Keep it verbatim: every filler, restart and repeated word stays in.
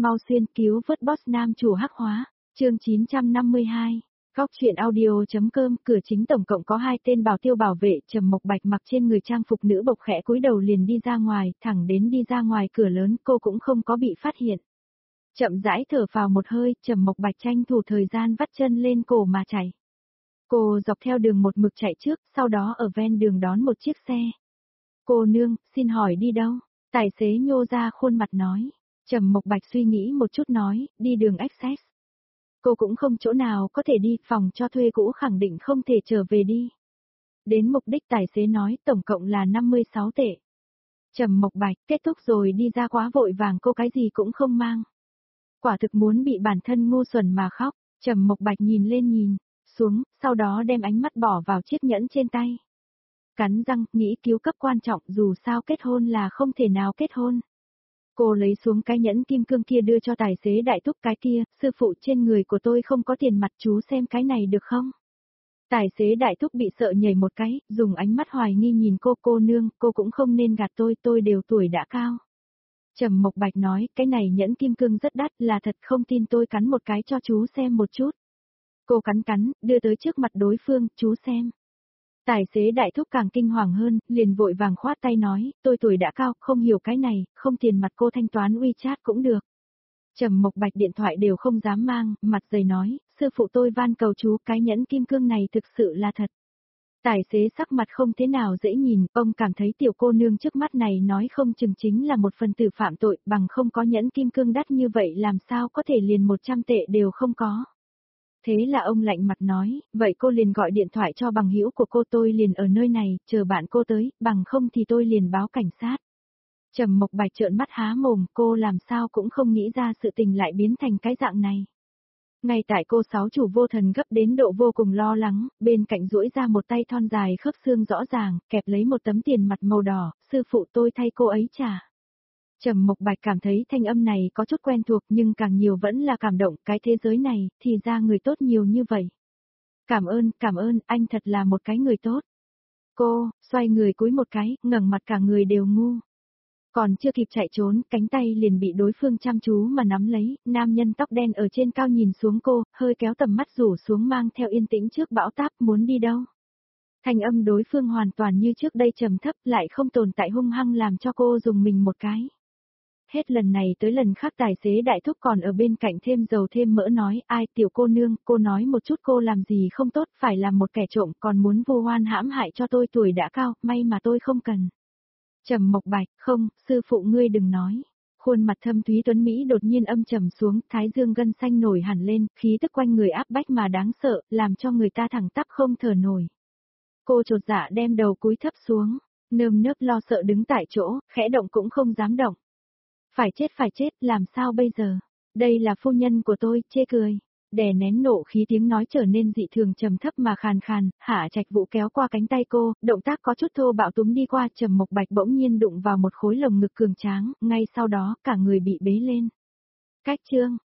mau xuyên cứu vớt boss nam chủ hắc hóa, chương chín trăm năm mươi hai. Góc truyện audio.com, cửa chính tổng cộng có hai tên bảo tiêu bảo vệ, Trầm Mộc Bạch mặc trên người trang phục nữ bộc khẽ cúi đầu liền đi ra ngoài, thẳng đến đi ra ngoài cửa lớn cô cũng không có bị phát hiện. Chậm rãi thở phào một hơi, Trầm Mộc Bạch tranh thủ thời gian vắt chân lên cổ mà chạy. Cô dọc theo đường một mực chạy trước, sau đó ở ven đường đón một chiếc xe. Cô nương, xin hỏi đi đâu? Tài xế nhô ra khuôn mặt nói. Trầm Mộc Bạch suy nghĩ một chút nói, đi đường Access. Cô cũng không chỗ nào có thể đi, phòng cho thuê cũ khẳng định không thể trở về đi. Đến mục đích tài xế nói tổng cộng là năm mươi sáu tệ. Trầm Mộc Bạch, kết thúc rồi đi ra quá vội vàng cô cái gì cũng không mang. Quả thực muốn bị bản thân ngu xuẩn mà khóc, Trầm Mộc Bạch nhìn lên nhìn, xuống, sau đó đem ánh mắt bỏ vào chiếc nhẫn trên tay. Cắn răng, nghĩ cứu cấp quan trọng dù sao kết hôn là không thể nào kết hôn. Cô lấy xuống cái nhẫn kim cương kia đưa cho tài xế đại thúc cái kia, sư phụ trên người của tôi không có tiền mặt chú xem cái này được không? Tài xế đại thúc bị sợ nhảy một cái, dùng ánh mắt hoài nghi nhìn cô cô nương, cô cũng không nên gạt tôi, tôi đều tuổi đã cao. Trầm Mộc Bạch nói, cái này nhẫn kim cương rất đắt, là thật không tin tôi cắn một cái cho chú xem một chút. Cô cắn cắn, đưa tới trước mặt đối phương, chú xem. Tài xế đại thúc càng kinh hoàng hơn, liền vội vàng khoát tay nói, tôi tuổi đã cao, không hiểu cái này, không tiền mặt cô thanh toán WeChat cũng được. Trầm Mộc Bạch điện thoại đều không dám mang, mặt dày nói, sư phụ tôi van cầu chú, cái nhẫn kim cương này thực sự là thật. Tài xế sắc mặt không thế nào dễ nhìn, ông cảm thấy tiểu cô nương trước mắt này nói không chừng chính là một phần tử phạm tội, bằng không có nhẫn kim cương đắt như vậy làm sao có thể liền một trăm tệ đều không có. Thế là ông lạnh mặt nói, vậy cô liền gọi điện thoại cho bằng hữu của cô, tôi liền ở nơi này, chờ bạn cô tới, bằng không thì tôi liền báo cảnh sát. Trầm Mộc Bạch trợn mắt há mồm, cô làm sao cũng không nghĩ ra sự tình lại biến thành cái dạng này. Ngay tại cô sáu chủ vô thần gấp đến độ vô cùng lo lắng, bên cạnh duỗi ra một tay thon dài khớp xương rõ ràng, kẹp lấy một tấm tiền mặt màu đỏ, sư phụ tôi thay cô ấy trả. Trầm Mộc Bạch cảm thấy thanh âm này có chút quen thuộc nhưng càng nhiều vẫn là cảm động, cái thế giới này, thì ra người tốt nhiều như vậy. Cảm ơn, cảm ơn, anh thật là một cái người tốt. Cô, xoay người cúi một cái, ngẩng mặt cả người đều ngu. Còn chưa kịp chạy trốn, cánh tay liền bị đối phương chăm chú mà nắm lấy, nam nhân tóc đen ở trên cao nhìn xuống cô, hơi kéo tầm mắt rủ xuống mang theo yên tĩnh trước bão táp, muốn đi đâu. Thanh âm đối phương hoàn toàn như trước đây trầm thấp lại không tồn tại hung hăng làm cho cô dùng mình một cái. Hết lần này tới lần khác tài xế đại thúc còn ở bên cạnh thêm dầu thêm mỡ nói, ai tiểu cô nương, cô nói một chút cô làm gì không tốt, phải làm một kẻ trộm còn muốn vu oan hãm hại cho tôi, tuổi đã cao, may mà tôi không cần. Trầm Mộc Bạch, không, sư phụ ngươi đừng nói. Khuôn mặt thâm thúy tuấn Mỹ đột nhiên âm trầm xuống, thái dương gân xanh nổi hẳn lên, khí tức quanh người áp bách mà đáng sợ, làm cho người ta thẳng tắp không thở nổi. Cô chột dạ đem đầu cúi thấp xuống, nơm nớp lo sợ đứng tại chỗ, khẽ động cũng không dám động. Phải chết phải chết, làm sao bây giờ? Đây là phu nhân của tôi, chê cười. Đè nén nộ khí tiếng nói trở nên dị thường trầm thấp mà khàn khàn, Hạ Trạch Vũ kéo qua cánh tay cô, động tác có chút thô bạo túm đi qua, Trầm Mộc Bạch bỗng nhiên đụng vào một khối lồng ngực cường tráng, ngay sau đó cả người bị bế lên. Cách chương,